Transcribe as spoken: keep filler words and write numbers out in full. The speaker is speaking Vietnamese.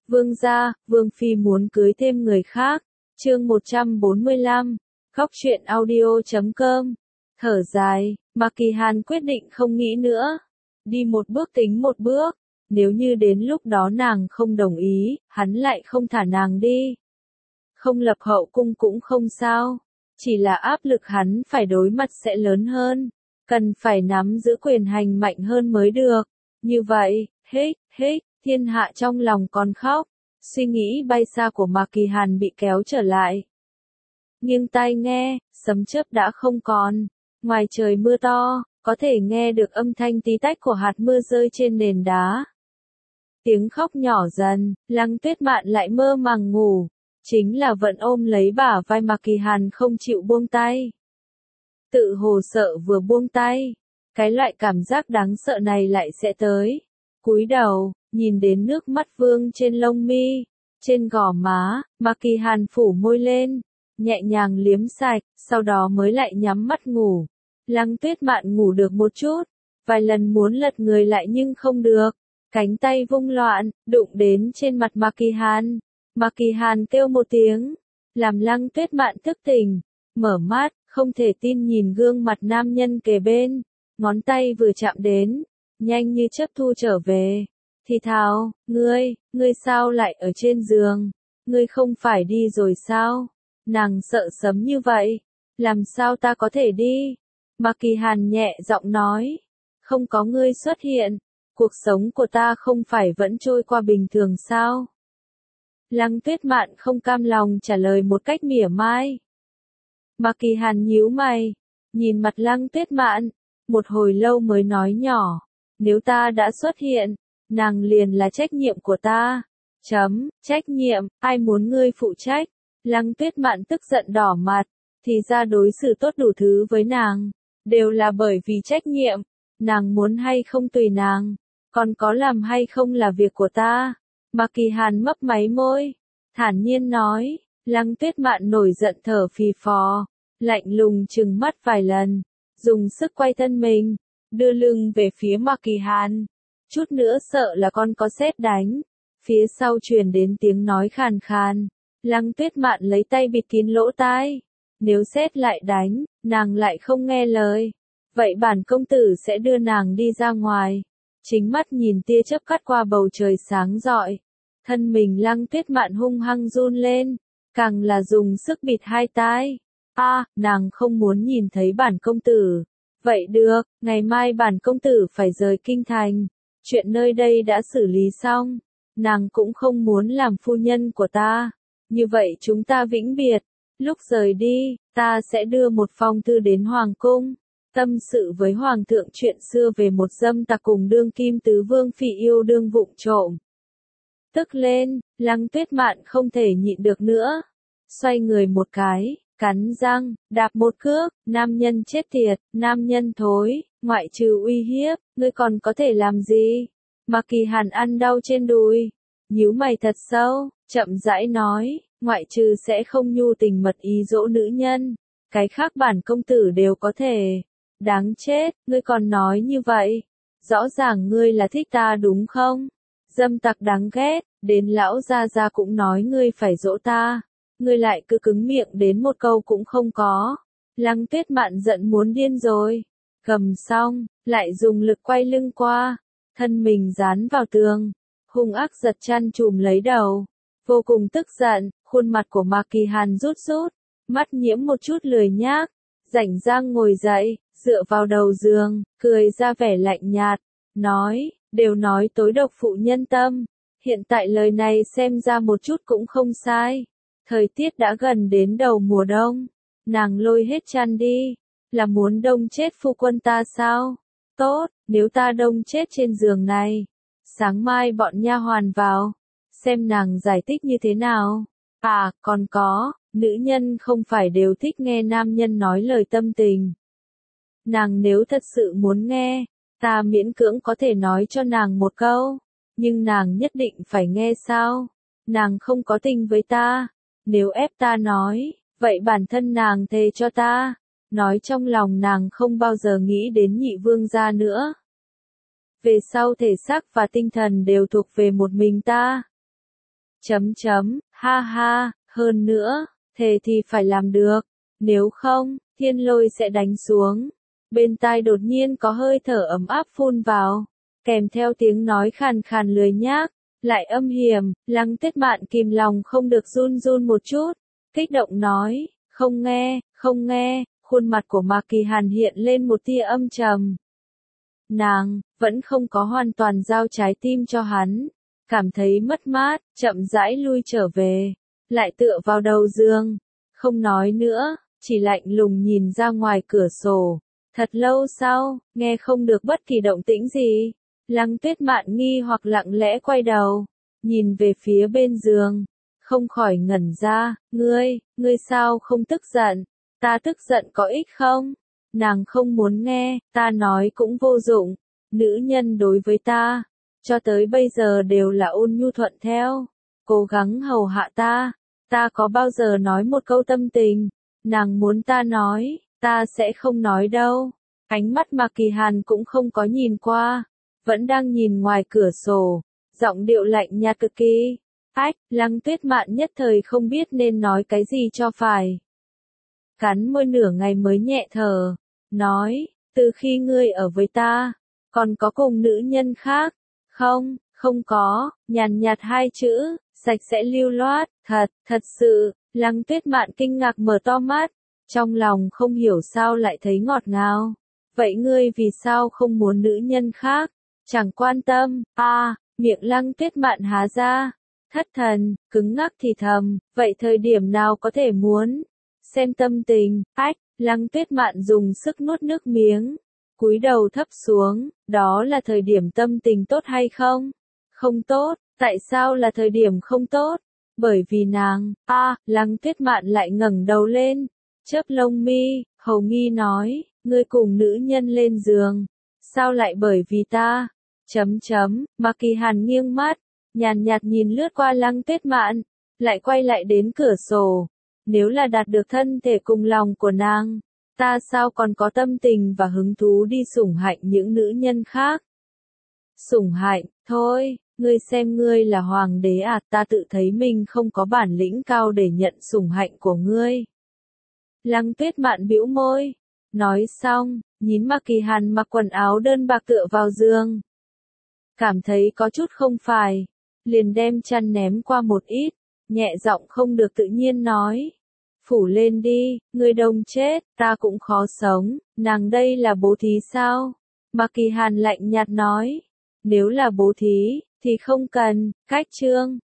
Vương gia, Vương Phi muốn cưới thêm người khác. Chương một trăm bốn mươi lăm, Khóc chuyện audio chấm com. Thở dài, Mạc Kỳ Hàn quyết định không nghĩ nữa. Đi một bước tính một bước. Nếu như đến lúc đó nàng không đồng ý, hắn lại không thả nàng đi. Không lập hậu cung cũng không sao. Chỉ là áp lực hắn phải đối mặt sẽ lớn hơn. Cần phải nắm giữ quyền hành mạnh hơn mới được. Như vậy, hích, hích, thiên hạ trong lòng còn khóc. Suy nghĩ bay xa của Mạc Kỳ Hàn bị kéo trở lại. Nghiêng tai nghe, sấm chớp đã không còn. Ngoài trời mưa to, có thể nghe được âm thanh tí tách của hạt mưa rơi trên nền đá. Tiếng khóc nhỏ dần, Lăng Tuyết Mạn lại mơ màng ngủ. Chính là vẫn ôm lấy bả vai Mạc Kỳ Hàn không chịu buông tay. Tự hồ sợ vừa buông tay, cái loại cảm giác đáng sợ này lại sẽ tới. Cúi đầu, nhìn đến nước mắt vương trên lông mi, trên gò má, Mạc Kỳ Hàn phủ môi lên, nhẹ nhàng liếm sạch, sau đó mới lại nhắm mắt ngủ. Lăng Tuyết Mạn ngủ được một chút, vài lần muốn lật người lại nhưng không được, cánh tay vung loạn, đụng đến trên mặt Mạc Kỳ Hàn. Mạc Kỳ Hàn kêu một tiếng, làm Lăng Tuyết Mạn thức tỉnh, mở mắt, không thể tin nhìn gương mặt nam nhân kề bên, ngón tay vừa chạm đến, nhanh như chớp thu trở về. Thì thào, ngươi, ngươi sao lại ở trên giường, ngươi không phải đi rồi sao? Nàng sợ sấm như vậy, làm sao ta có thể đi? Mạc Kỳ Hàn nhẹ giọng nói, không có ngươi xuất hiện, cuộc sống của ta không phải vẫn trôi qua bình thường sao? Lăng Tuyết Mạn không cam lòng trả lời một cách mỉa mai. Mạc Kỳ Hàn nhíu mày, nhìn mặt Lăng Tuyết Mạn, một hồi lâu mới nói nhỏ, nếu ta đã xuất hiện, nàng liền là trách nhiệm của ta. Chấm, trách nhiệm, ai muốn ngươi phụ trách? Lăng Tuyết Mạn tức giận đỏ mặt, thì ra đối xử tốt đủ thứ với nàng, đều là bởi vì trách nhiệm, nàng muốn hay không tùy nàng, còn có làm hay không là việc của ta. Mạc Kỳ Hàn mấp máy môi, thản nhiên nói. Lăng Tuyết Mạn nổi giận thở phì phò, lạnh lùng trừng mắt vài lần, dùng sức quay thân mình, đưa lưng về phía Mạc Kỳ Hàn. Chút nữa sợ là con có sét đánh. Phía sau truyền đến tiếng nói khàn khàn. Lăng Tuyết Mạn lấy tay bịt kín lỗ tai. Nếu sét lại đánh, nàng lại không nghe lời. Vậy bản công tử sẽ đưa nàng đi ra ngoài. Chính mắt nhìn tia chớp cắt qua bầu trời sáng rọi. Thân mình Lăng Tuyết Mạn hung hăng run lên. Càng là dùng sức bịt hai tai. A, à, nàng không muốn nhìn thấy bản công tử. Vậy được, ngày mai bản công tử phải rời kinh thành. Chuyện nơi đây đã xử lý xong. Nàng cũng không muốn làm phu nhân của ta. Như vậy chúng ta vĩnh biệt. Lúc rời đi, ta sẽ đưa một phong thư đến Hoàng cung. Tâm sự với Hoàng thượng chuyện xưa về một dâm tặc cùng đương kim tứ vương phi yêu đương vụng trộm. Tức lên, Lăng Tuyết Mạn không thể nhịn được nữa. Xoay người một cái, cắn răng, đạp một cước, nam nhân chết tiệt, nam nhân thối, ngoại trừ uy hiếp, ngươi còn có thể làm gì? Mạc Kỳ Hàn ăn đau trên đùi, nhíu mày thật sâu, chậm rãi nói, ngoại trừ sẽ không nhu tình mật ý dỗ nữ nhân, cái khác bản công tử đều có thể. Đáng chết, ngươi còn nói như vậy, rõ ràng ngươi là thích ta đúng không? Dâm tặc đáng ghét, đến lão gia gia cũng nói ngươi phải dỗ ta, ngươi lại cứ cứng miệng đến một câu cũng không có. Lăng Tuyết Mạn giận muốn điên rồi, cầm xong, lại dùng lực quay lưng qua, thân mình dán vào tường, hung ác giật chăn chùm lấy đầu, vô cùng tức giận, khuôn mặt của Mạc Kỳ Hàn rút rút, mắt nhiễm một chút lười nhác, rảnh rang ngồi dậy, dựa vào đầu giường, cười ra vẻ lạnh nhạt, nói, đều nói tối độc phụ nhân tâm, hiện tại lời này xem ra một chút cũng không sai. Thời tiết đã gần đến đầu mùa đông, nàng lôi hết chăn đi, là muốn đông chết phu quân ta sao? Tốt, nếu ta đông chết trên giường này, sáng mai bọn nha hoàn vào, xem nàng giải thích như thế nào. À, còn có, nữ nhân không phải đều thích nghe nam nhân nói lời tâm tình. Nàng nếu thật sự muốn nghe, ta miễn cưỡng có thể nói cho nàng một câu, nhưng nàng nhất định phải nghe sao? Nàng không có tình với ta, nếu ép ta nói, vậy bản thân nàng thề cho ta, nói trong lòng nàng không bao giờ nghĩ đến nhị vương gia nữa. Về sau thể xác và tinh thần đều thuộc về một mình ta. chấm chấm, ha ha, hơn nữa, thề thì phải làm được, nếu không, thiên lôi sẽ đánh xuống. Bên tai đột nhiên có hơi thở ấm áp phun vào, kèm theo tiếng nói khàn khàn lười nhác, lại âm hiểm. Lăng Tuyết Mạn kìm lòng không được run run một chút, kích động nói, không nghe, không nghe. Khuôn mặt của Mạc Kỳ Hàn hiện lên một tia âm trầm. Nàng vẫn không có hoàn toàn giao trái tim cho hắn, cảm thấy mất mát, chậm rãi lui trở về, lại tựa vào đầu giường, không nói nữa, chỉ lạnh lùng nhìn ra ngoài cửa sổ. Thật lâu sau, nghe không được bất kỳ động tĩnh gì, Lăng Tuyết Mạn nghi hoặc lặng lẽ quay đầu, nhìn về phía bên giường, không khỏi ngẩn ra. Ngươi, ngươi sao không tức giận? Ta tức giận có ích không? Nàng không muốn nghe, ta nói cũng vô dụng. Nữ nhân đối với ta, cho tới bây giờ đều là ôn nhu thuận theo, cố gắng hầu hạ ta. Ta có bao giờ nói một câu tâm tình, nàng muốn ta nói, ta sẽ không nói đâu. Ánh mắt Mạc Kỳ Hàn cũng không có nhìn qua, vẫn đang nhìn ngoài cửa sổ, giọng điệu lạnh nhạt cực kỳ. Ách, Lăng Tuyết Mạn nhất thời không biết nên nói cái gì cho phải. Cắn môi nửa ngày mới nhẹ thở, nói, từ khi ngươi ở với ta, còn có cùng nữ nhân khác? Không, không có. Nhàn nhạt hai chữ, sạch sẽ lưu loát. Thật, thật sự. Lăng Tuyết Mạn kinh ngạc mở to mắt, trong lòng không hiểu sao lại thấy ngọt ngào. Vậy ngươi vì sao không muốn nữ nhân khác? Chẳng quan tâm. A, à, miệng Lăng Tuyết Mạn há ra, thất thần, cứng ngắc thì thầm, vậy thời điểm nào có thể muốn? Xem tâm tình. Ách, Lăng Tuyết Mạn dùng sức nuốt nước miếng, cúi đầu thấp xuống. Đó là thời điểm tâm tình tốt hay không? Không tốt. Tại sao là thời điểm không tốt? Bởi vì nàng. A, à, Lăng Tuyết Mạn lại ngẩng đầu lên, chớp lông mi, hầu nghi nói, ngươi cùng nữ nhân lên giường, sao lại bởi vì ta? Chấm chấm. Mạc Kỳ Hàn nghiêng mắt, nhàn nhạt nhìn lướt qua Lăng Tuyết Mạn, lại quay lại đến cửa sổ. Nếu là đạt được thân thể cùng lòng của nàng, ta sao còn có tâm tình và hứng thú đi sủng hạnh những nữ nhân khác? Sủng hạnh, thôi, ngươi xem ngươi là hoàng đế à, ta tự thấy mình không có bản lĩnh cao để nhận sủng hạnh của ngươi. Lăng Tuyết Mạn bĩu môi, nói xong, nhìn Mạc Kỳ Hàn mặc quần áo đơn bạc tựa vào giường. Cảm thấy có chút không phải, liền đem chăn ném qua một ít, nhẹ giọng không được tự nhiên nói. Phủ lên đi, ngươi đông chết, ta cũng khó sống. Nàng đây là bố thí sao? Mạc Kỳ Hàn lạnh nhạt nói. Nếu là bố thí, thì không cần. Cách chương